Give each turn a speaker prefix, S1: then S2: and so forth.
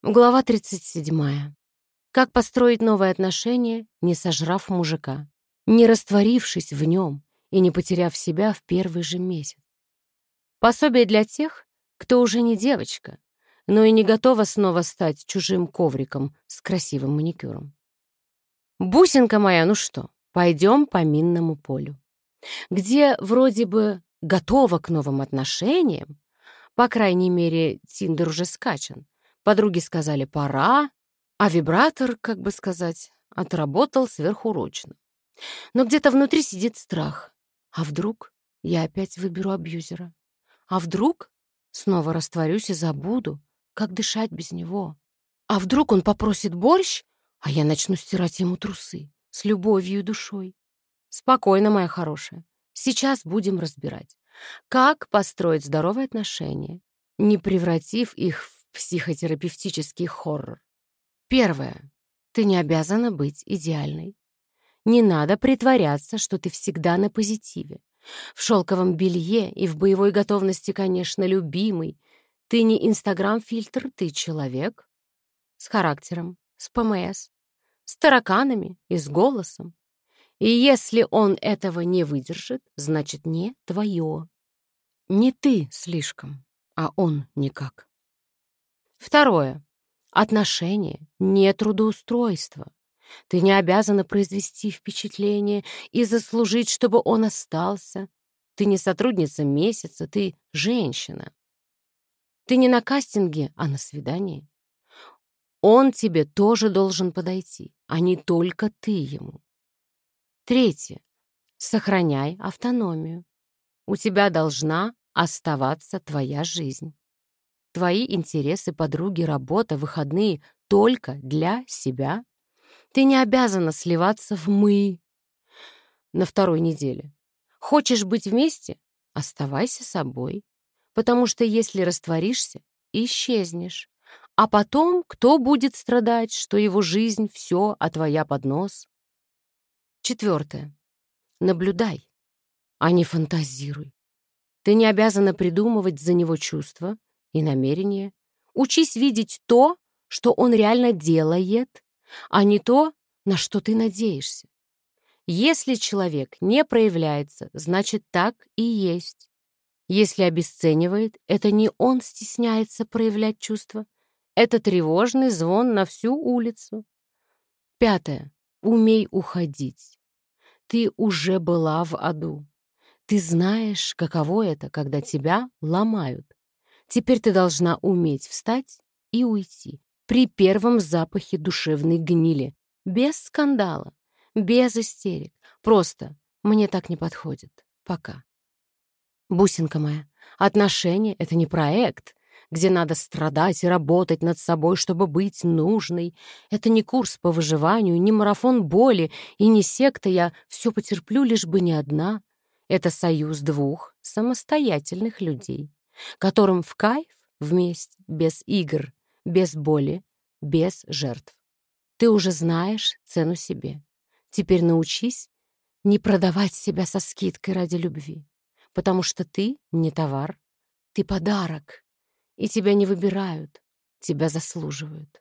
S1: Глава 37. Как построить новые отношения, не сожрав мужика, не растворившись в нем и не потеряв себя в первый же месяц. Пособие для тех, кто уже не девочка, но и не готова снова стать чужим ковриком с красивым маникюром. Бусинка моя, ну что, пойдем по минному полю, где вроде бы готова к новым отношениям, по крайней мере, Тиндер уже скачан. Подруги сказали «пора», а вибратор, как бы сказать, отработал сверхурочно. Но где-то внутри сидит страх. А вдруг я опять выберу абьюзера? А вдруг снова растворюсь и забуду, как дышать без него? А вдруг он попросит борщ, а я начну стирать ему трусы с любовью и душой? Спокойно, моя хорошая. Сейчас будем разбирать, как построить здоровые отношения, не превратив их в психотерапевтический хоррор. Первое. Ты не обязана быть идеальной. Не надо притворяться, что ты всегда на позитиве. В шелковом белье и в боевой готовности, конечно, любимый. Ты не инстаграм-фильтр, ты человек с характером, с ПМС, с тараканами и с голосом. И если он этого не выдержит, значит, не твое. Не ты слишком, а он никак. Второе. Отношения не трудоустройство. Ты не обязана произвести впечатление и заслужить, чтобы он остался. Ты не сотрудница месяца, ты женщина. Ты не на кастинге, а на свидании. Он тебе тоже должен подойти, а не только ты ему. Третье. Сохраняй автономию. У тебя должна оставаться твоя жизнь. Твои интересы, подруги, работа, выходные только для себя. Ты не обязана сливаться в «мы» на второй неделе. Хочешь быть вместе? Оставайся собой. Потому что если растворишься, исчезнешь. А потом кто будет страдать, что его жизнь все, а твоя под нос? Четвертое. Наблюдай, а не фантазируй. Ты не обязана придумывать за него чувства и намерения. Учись видеть то, что он реально делает, а не то, на что ты надеешься. Если человек не проявляется, значит, так и есть. Если обесценивает, это не он стесняется проявлять чувства. Это тревожный звон на всю улицу. Пятое. Умей уходить. Ты уже была в аду. Ты знаешь, каково это, когда тебя ломают. Теперь ты должна уметь встать и уйти при первом запахе душевной гнили, без скандала, без истерик. Просто мне так не подходит. Пока. Бусинка моя, отношения — это не проект, где надо страдать и работать над собой, чтобы быть нужной. Это не курс по выживанию, не марафон боли и не секта «я все потерплю, лишь бы не одна». Это союз двух самостоятельных людей, которым в кайф вместе, без игр, без боли, без жертв. Ты уже знаешь цену себе. Теперь научись не продавать себя со скидкой ради любви, потому что ты не товар, ты подарок, и тебя не выбирают, тебя заслуживают.